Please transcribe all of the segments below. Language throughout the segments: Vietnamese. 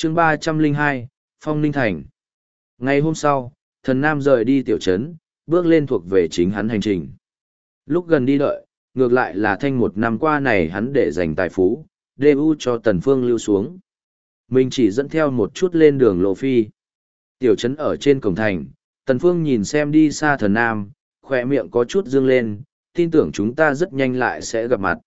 chương 302, Phong Ninh Thành. Ngày hôm sau, thần Nam rời đi tiểu trấn, bước lên thuộc về chính hắn hành trình. Lúc gần đi đợi, ngược lại là thanh một năm qua này hắn để dành tài phú, DU cho Tần Phương lưu xuống. Mình chỉ dẫn theo một chút lên đường lộ phi. Tiểu trấn ở trên cổng thành, Tần Phương nhìn xem đi xa thần Nam, khỏe miệng có chút dương lên, tin tưởng chúng ta rất nhanh lại sẽ gặp mặt.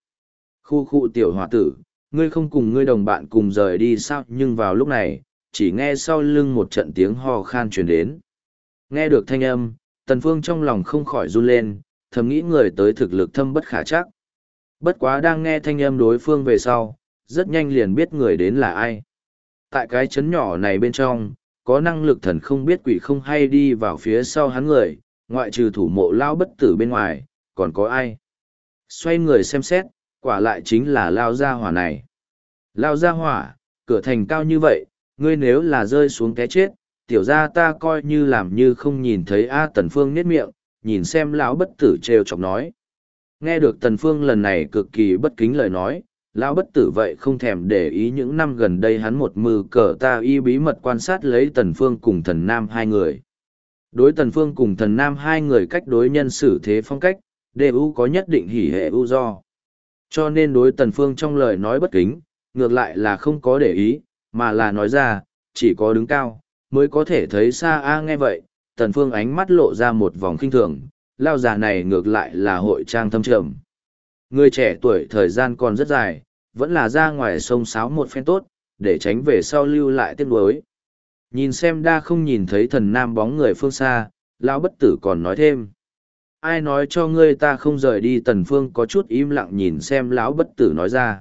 Khu tiểu hòa tử, ngươi không cùng ngươi đồng bạn cùng rời đi sao? Nhưng vào lúc này, chỉ nghe sau lưng một trận tiếng ho khan truyền đến. Nghe được thanh âm, Tần Phương trong lòng không khỏi run lên, thầm nghĩ người tới thực lực thâm bất khả trắc. Bất quá đang nghe thanh âm đối phương về sau, rất nhanh liền biết người đến là ai. Tại cái trấn nhỏ này bên trong, có năng lực thần không biết quỷ không hay đi vào phía sau hắn người, ngoại trừ thủ mộ lao bất tử bên ngoài, còn có ai? Xoay người xem xét, quả lại chính là lao gia hỏa này. Lao gia hỏa, cửa thành cao như vậy, ngươi nếu là rơi xuống cái chết, tiểu gia ta coi như làm như không nhìn thấy. Tần Phương nhếch miệng, nhìn xem lão bất tử trêu chọc nói. Nghe được Tần Phương lần này cực kỳ bất kính lời nói, lão bất tử vậy không thèm để ý những năm gần đây hắn một mưu cờ ta y bí mật quan sát lấy Tần Phương cùng thần Nam hai người. Đối Tần Phương cùng thần Nam hai người cách đối nhân xử thế phong cách, đều có nhất định hỉ hệ ưu do. Cho nên đối Tần Phương trong lời nói bất kính, ngược lại là không có để ý, mà là nói ra, chỉ có đứng cao, mới có thể thấy xa. Nghe vậy, Tần Phương ánh mắt lộ ra một vòng khinh thường, lao già này ngược lại là hội trang thâm trầm. Người trẻ tuổi thời gian còn rất dài, vẫn là ra ngoài sông sáo một phen tốt, để tránh về sau lưu lại tiếc nuối. Nhìn xem đa không nhìn thấy thần Nam bóng người phương xa, lão bất tử còn nói thêm. Ai nói cho ngươi ta không rời đi? Tần Phương có chút im lặng nhìn xem lão bất tử nói ra.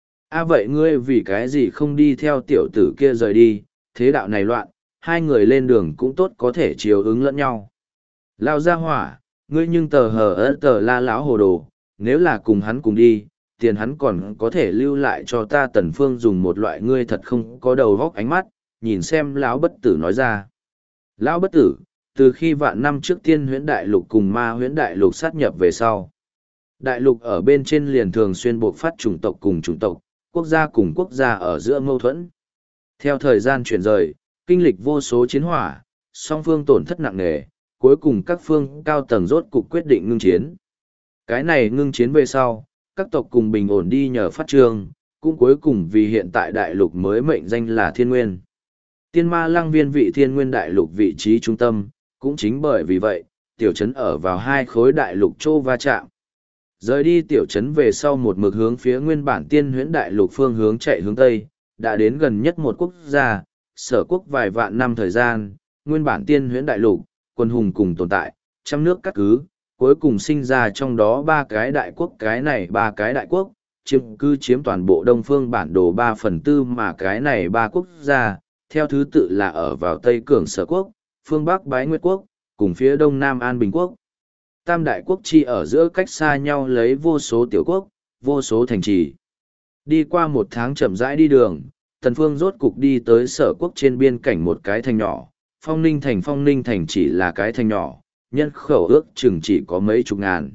Vậy ngươi vì cái gì không đi theo tiểu tử kia rời đi? Thế đạo này loạn, hai người lên đường cũng tốt có thể chiều ứng lẫn nhau. Lão gia hỏa, ngươi nhưng tờ hờ ớt tờ la lão hồ đồ, nếu là cùng hắn cùng đi, tiền hắn còn có thể lưu lại cho ta. Tần Phương dùng một loại ngươi thật không có đầu vóc ánh mắt, nhìn xem lão bất tử nói ra. Lão bất tử, từ khi vạn năm trước Tiên Huyễn Đại Lục cùng Ma Huyễn Đại Lục sát nhập về sau, đại lục ở bên trên liền thường xuyên buộc phát chủng tộc cùng chủng tộc, quốc gia cùng quốc gia ở giữa mâu thuẫn. Theo thời gian chuyển rời, kinh lịch vô số chiến hỏa, song phương tổn thất nặng nề, cuối cùng các phương cao tầng rốt cục quyết định ngưng chiến. Cái này ngưng chiến về sau, các tộc cùng bình ổn đi nhờ phát trương, cũng cuối cùng vì hiện tại đại lục mới mệnh danh là Thiên Nguyên. Tiên Ma Lăng Viên vị Thiên Nguyên đại lục vị trí trung tâm, cũng chính bởi vì vậy, tiểu trấn ở vào hai khối đại lục châu va chạm. Rời đi tiểu trấn về sau một mực hướng phía nguyên bản Tiên Huyễn đại lục phương hướng chạy hướng tây, đã đến gần nhất một quốc gia, Sở quốc. Vài vạn năm thời gian, nguyên bản Tiên Huyễn đại lục, quân hùng cùng tồn tại, trăm nước cắt cứ, cuối cùng sinh ra trong đó ba cái đại quốc. Cái này ba cái đại quốc, chiếm toàn bộ đông phương bản đồ 3/4, mà cái này ba quốc gia, theo thứ tự là ở vào Tây Cường Sở quốc, phương Bắc Bái Nguyệt quốc, cùng phía Đông Nam An Bình quốc. Tam đại quốc chi ở giữa cách xa nhau lấy vô số tiểu quốc, vô số thành trì. Đi qua một tháng chậm rãi đi đường, Tần Phương rốt cục đi tới Sở quốc trên biên cảnh một cái thành nhỏ, Phong Ninh Thành. Phong Ninh Thành chỉ là cái thành nhỏ, nhân khẩu ước chừng chỉ có mấy chục ngàn.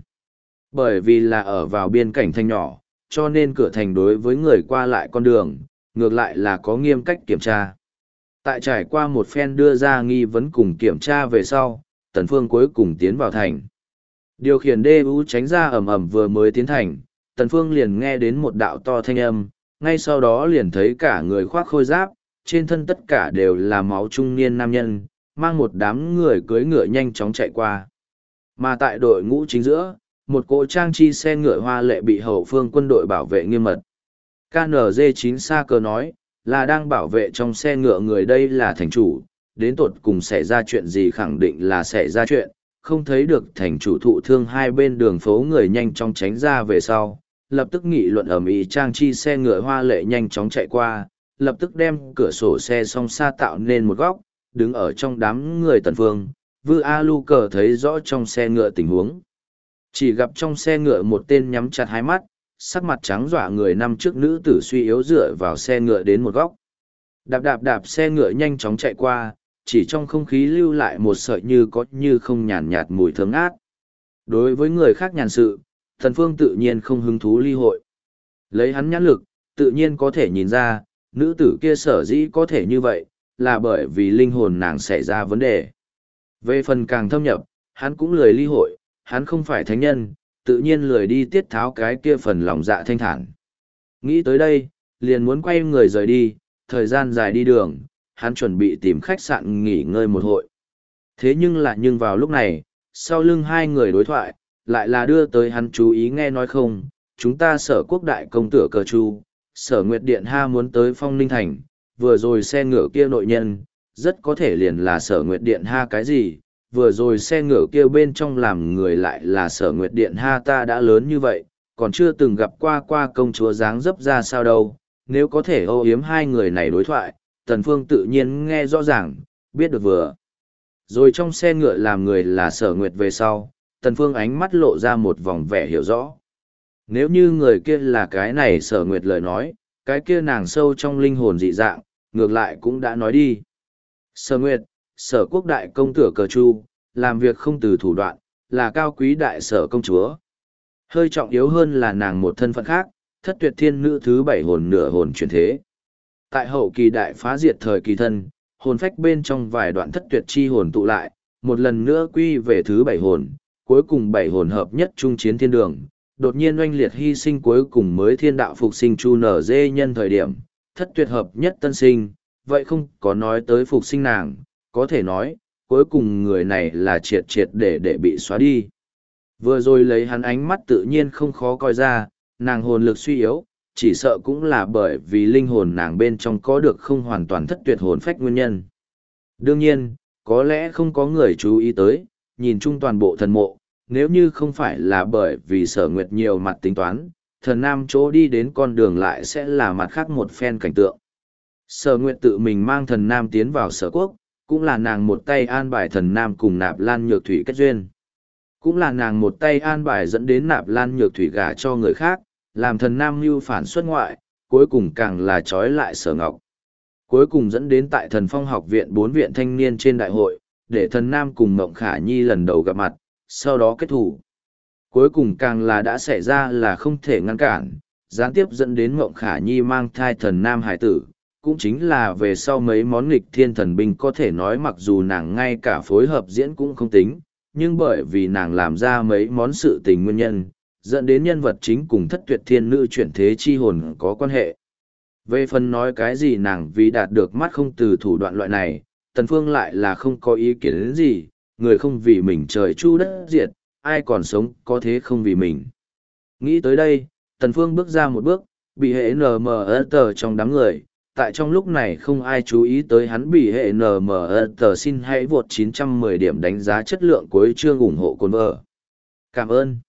Bởi vì là ở vào biên cảnh thành nhỏ, cho nên cửa thành đối với người qua lại con đường, ngược lại là có nghiêm cách kiểm tra. Tại trải qua một phen đưa ra nghi vấn cùng kiểm tra về sau, Tần Phương cuối cùng tiến vào thành. Điều khiển DU tránh ra ầm ầm vừa mới tiến thành, Tần Phương liền nghe đến một đạo to thanh âm, ngay sau đó liền thấy cả người khoác khôi giáp, trên thân tất cả đều là máu trung niên nam nhân, mang một đám người cưỡi ngựa nhanh chóng chạy qua. Mà tại đội ngũ chính giữa, một cỗ trang chi xe ngựa hoa lệ bị hậu phương quân đội bảo vệ nghiêm mật. KNG9 Sa Cơ nói, là đang bảo vệ trong xe ngựa người. Đây là thành chủ, đến tột cùng xảy ra chuyện gì khẳng định là xảy ra chuyện, không thấy được thành chủ thụ thương. Hai bên đường phố người nhanh chóng tránh ra về sau, lập tức nghị luận ầm ĩ. Trang chi xe ngựa hoa lệ nhanh chóng chạy qua, lập tức đem cửa sổ xe song xa tạo nên một góc, đứng ở trong đám người Tần Phương. Vư A Lu Cờ thấy rõ trong xe ngựa tình huống, chỉ gặp trong xe ngựa một tên nhắm chặt hai mắt, sắc mặt trắng dọa người năm trước nữ tử suy yếu dựa vào xe ngựa đến một góc. Đạp xe ngựa nhanh chóng chạy qua, chỉ trong không khí lưu lại một sợi như có như không nhàn nhạt mùi thơm ngát. Đối với người khác nhàn sự, Tần Phương tự nhiên không hứng thú ly hội. Lấy hắn nhãn lực, tự nhiên có thể nhìn ra, nữ tử kia sở dĩ có thể như vậy, là bởi vì linh hồn nàng xảy ra vấn đề. Về phần càng thâm nhập, hắn cũng lười ly hội, hắn không phải thánh nhân, tự nhiên lười đi tiết tháo cái kia phần lòng dạ thanh thản. Nghĩ tới đây, liền muốn quay người rời đi, thời gian dài đi đường, hắn chuẩn bị tìm khách sạn nghỉ ngơi một hội. Thế nhưng vào lúc này, sau lưng hai người đối thoại, lại là đưa tới hắn chú ý nghe nói không, chúng ta sở quốc đại công tử cờ chu, sở Nguyệt Điện Ha muốn tới Phong Ninh Thành, vừa rồi xe ngựa kia nội nhân, rất có thể liền là sở Nguyệt Điện Ha cái gì, vừa rồi xe ngựa kia bên trong làm người lại là sở Nguyệt Điện Ha ta đã lớn như vậy, còn chưa từng gặp qua công chúa dáng dấp ra sao đâu, nếu có thể âu yếm hai người này đối thoại, Tần Phương tự nhiên nghe rõ ràng, biết được vừa. Rồi trong xe ngựa làm người là sở Nguyệt về sau, Tần Phương ánh mắt lộ ra một vòng vẻ hiểu rõ. Nếu như người kia là cái này sở Nguyệt lời nói, cái kia nàng sâu trong linh hồn dị dạng, ngược lại cũng đã nói đi. Sở Nguyệt, sở quốc đại công tử cờ chu, làm việc không từ thủ đoạn, là cao quý đại sở công chúa. Hơi trọng yếu hơn là nàng một thân phận khác, thất tuyệt thiên nữ thứ 7 hồn nửa hồn chuyển thế. Tại hậu kỳ đại phá diệt thời kỳ thân, hồn phách bên trong vài đoạn thất tuyệt chi hồn tụ lại, một lần nữa quy về thứ 7 hồn, cuối cùng 7 hồn hợp nhất trung chiến thiên đường, đột nhiên oanh liệt hy sinh cuối cùng mới thiên đạo phục sinh chu nở dê nhân thời điểm, thất tuyệt hợp nhất tân sinh, vậy không có nói tới phục sinh nàng, có thể nói, cuối cùng người này là triệt triệt để bị xóa đi. Vừa rồi lấy hắn ánh mắt tự nhiên không khó coi ra, nàng hồn lực suy yếu, chỉ sợ cũng là bởi vì linh hồn nàng bên trong có được không hoàn toàn thất tuyệt hồn phách nguyên nhân. Đương nhiên, có lẽ không có người chú ý tới, nhìn chung toàn bộ thần mộ, nếu như không phải là bởi vì sở nguyệt nhiều mặt tính toán, thần nam chỗ đi đến con đường lại sẽ là mặt khác một phen cảnh tượng. Sở nguyệt tự mình mang thần nam tiến vào sở quốc, cũng là nàng một tay an bài thần nam cùng nạp lan nhược thủy kết duyên. Cũng là nàng một tay an bài dẫn đến nạp lan nhược thủy gả cho người khác, làm thần nam mưu phản xuất ngoại, cuối cùng càng là trói lại sở ngọc. Cuối cùng dẫn đến tại thần phong học viện 4 viện thanh niên trên đại hội, để thần nam cùng Mộng Khả Nhi lần đầu gặp mặt, sau đó kết thủ. Cuối cùng càng là đã xảy ra là không thể ngăn cản, gián tiếp dẫn đến Mộng Khả Nhi mang thai thần nam hải tử, cũng chính là về sau mấy món nghịch thiên thần binh có thể nói mặc dù nàng ngay cả phối hợp diễn cũng không tính, nhưng bởi vì nàng làm ra mấy món sự tình nguyên nhân, dẫn đến nhân vật chính cùng thất tuyệt thiên nữ chuyển thế chi hồn có quan hệ. Về phần nói cái gì nàng vì đạt được mắt không từ thủ đoạn loại này, Tần Phương lại là không có ý kiến đến gì, người không vì mình trời chu đất diệt, ai còn sống có thế không vì mình. Nghĩ tới đây, Tần Phương bước ra một bước, bị hệ NMR trong đám người, tại trong lúc này không ai chú ý tới hắn bị hệ NMR xin hãy vượt 910 điểm đánh giá chất lượng cuối chương ủng hộ cồn vợ. Cảm ơn.